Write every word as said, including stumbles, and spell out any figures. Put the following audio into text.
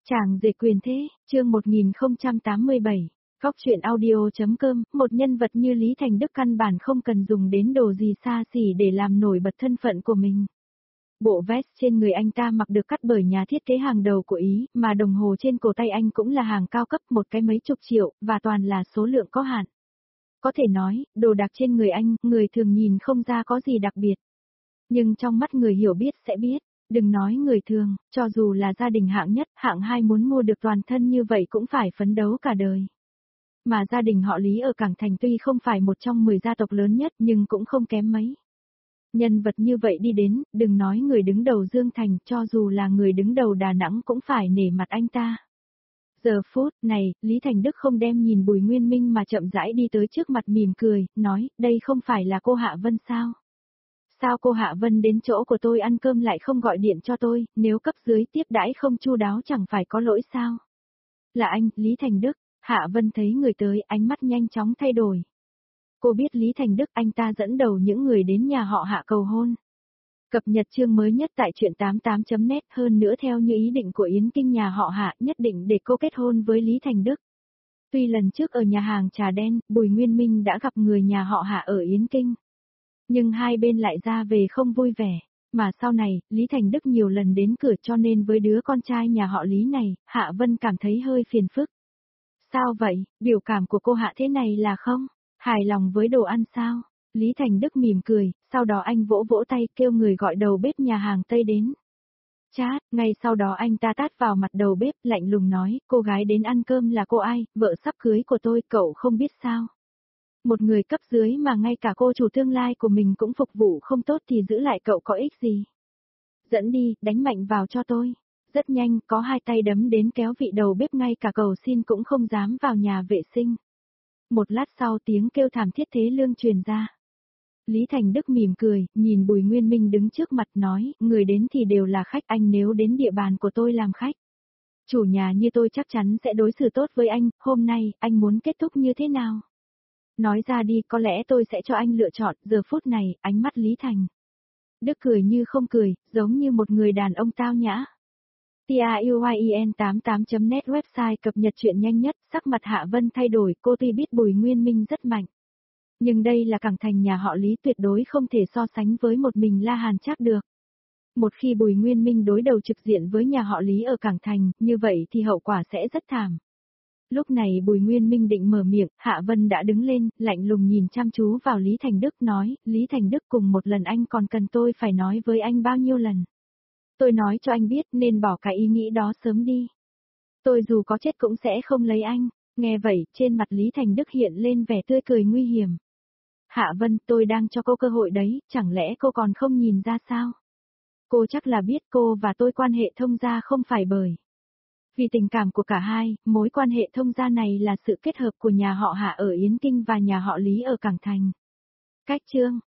Chàng rể quyền thế, chương một nghìn không trăm tám mươi bảy, Góc truyện audio.com, một nhân vật như Lý Thành Đức căn bản không cần dùng đến đồ gì xa xỉ để làm nổi bật thân phận của mình. Bộ vest trên người anh ta mặc được cắt bởi nhà thiết kế hàng đầu của Ý, mà đồng hồ trên cổ tay anh cũng là hàng cao cấp một cái mấy chục triệu, và toàn là số lượng có hạn. Có thể nói, đồ đạc trên người anh, người thường nhìn không ra có gì đặc biệt. Nhưng trong mắt người hiểu biết sẽ biết. Đừng nói người thường, cho dù là gia đình hạng nhất, hạng hai muốn mua được toàn thân như vậy cũng phải phấn đấu cả đời. Mà gia đình họ Lý ở Cảng Thành tuy không phải một trong mười gia tộc lớn nhất nhưng cũng không kém mấy. Nhân vật như vậy đi đến, đừng nói người đứng đầu Dương Thành, cho dù là người đứng đầu Đà Nẵng cũng phải nể mặt anh ta. Giờ phút này, Lý Thành Đức không đem nhìn Bùi Nguyên Minh mà chậm rãi đi tới trước mặt mỉm cười, nói, đây không phải là cô Hạ Vân sao? Sao cô Hạ Vân đến chỗ của tôi ăn cơm lại không gọi điện cho tôi, nếu cấp dưới tiếp đãi không chu đáo chẳng phải có lỗi sao? Là anh, Lý Thành Đức. Hạ Vân thấy người tới, ánh mắt nhanh chóng thay đổi. Cô biết Lý Thành Đức, anh ta dẫn đầu những người đến nhà họ Hạ cầu hôn. Cập nhật chương mới nhất tại truyện tám mươi tám chấm net, hơn nữa theo như ý định của Yến Kinh nhà họ Hạ nhất định để cô kết hôn với Lý Thành Đức. Tuy lần trước ở nhà hàng trà đen, Bùi Nguyên Minh đã gặp người nhà họ Hạ ở Yến Kinh. Nhưng hai bên lại ra về không vui vẻ, mà sau này, Lý Thành Đức nhiều lần đến cửa cho nên với đứa con trai nhà họ Lý này, Hạ Vân cảm thấy hơi phiền phức. Sao vậy, biểu cảm của cô Hạ thế này là không? Hài lòng với đồ ăn sao? Lý Thành Đức mỉm cười, sau đó anh vỗ vỗ tay kêu người gọi đầu bếp nhà hàng Tây đến. Chát, ngay sau đó anh ta tát vào mặt đầu bếp, lạnh lùng nói, cô gái đến ăn cơm là cô ai, vợ sắp cưới của tôi, cậu không biết sao? Một người cấp dưới mà ngay cả cô chủ tương lai của mình cũng phục vụ không tốt thì giữ lại cậu có ích gì? Dẫn đi, đánh mạnh vào cho tôi. Rất nhanh, có hai tay đấm đến kéo vị đầu bếp ngay cả cầu xin cũng không dám vào nhà vệ sinh. Một lát sau tiếng kêu thảm thiết thế lương truyền ra. Lý Thành Đức mỉm cười, nhìn Bùi Nguyên Minh đứng trước mặt nói, người đến thì đều là khách, anh nếu đến địa bàn của tôi làm khách. Chủ nhà như tôi chắc chắn sẽ đối xử tốt với anh, hôm nay, anh muốn kết thúc như thế nào? Nói ra đi, có lẽ tôi sẽ cho anh lựa chọn. Giờ phút này, ánh mắt Lý Thành Đức cười như không cười, giống như một người đàn ông tao nhã. Truyện tám mươi tám chấm net website cập nhật truyện nhanh nhất, sắc mặt Hạ Vân thay đổi, cô tuy biết Bùi Nguyên Minh rất mạnh. Nhưng đây là Cảng Thành nhà họ Lý, tuyệt đối không thể so sánh với một mình La Hàn Trác được. Một khi Bùi Nguyên Minh đối đầu trực diện với nhà họ Lý ở Cảng Thành, như vậy thì hậu quả sẽ rất thảm. Lúc này Bùi Nguyên Minh định mở miệng, Hạ Vân đã đứng lên, lạnh lùng nhìn chăm chú vào Lý Thành Đức nói, Lý Thành Đức cùng một lần anh còn cần tôi phải nói với anh bao nhiêu lần. Tôi nói cho anh biết nên bỏ cái ý nghĩ đó sớm đi. Tôi dù có chết cũng sẽ không lấy anh. Nghe vậy, trên mặt Lý Thành Đức hiện lên vẻ tươi cười nguy hiểm. Hạ Vân, tôi đang cho cô cơ hội đấy, chẳng lẽ cô còn không nhìn ra sao? Cô chắc là biết cô và tôi quan hệ thông gia không phải bởi. Vì tình cảm của cả hai, mối quan hệ thông gia này là sự kết hợp của nhà họ Hạ ở Yến Kinh và nhà họ Lý ở Cảng Thành. Cách chương